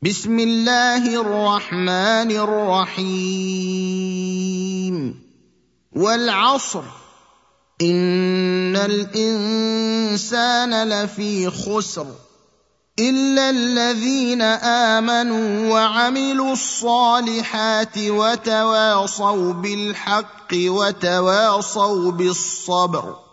بسم الله الرحمن الرحيم والعصر إن الإنسان لفي خسر إلا الذين آمنوا وعملوا الصالحات وتواصوا بالحق وتواصوا بالصبر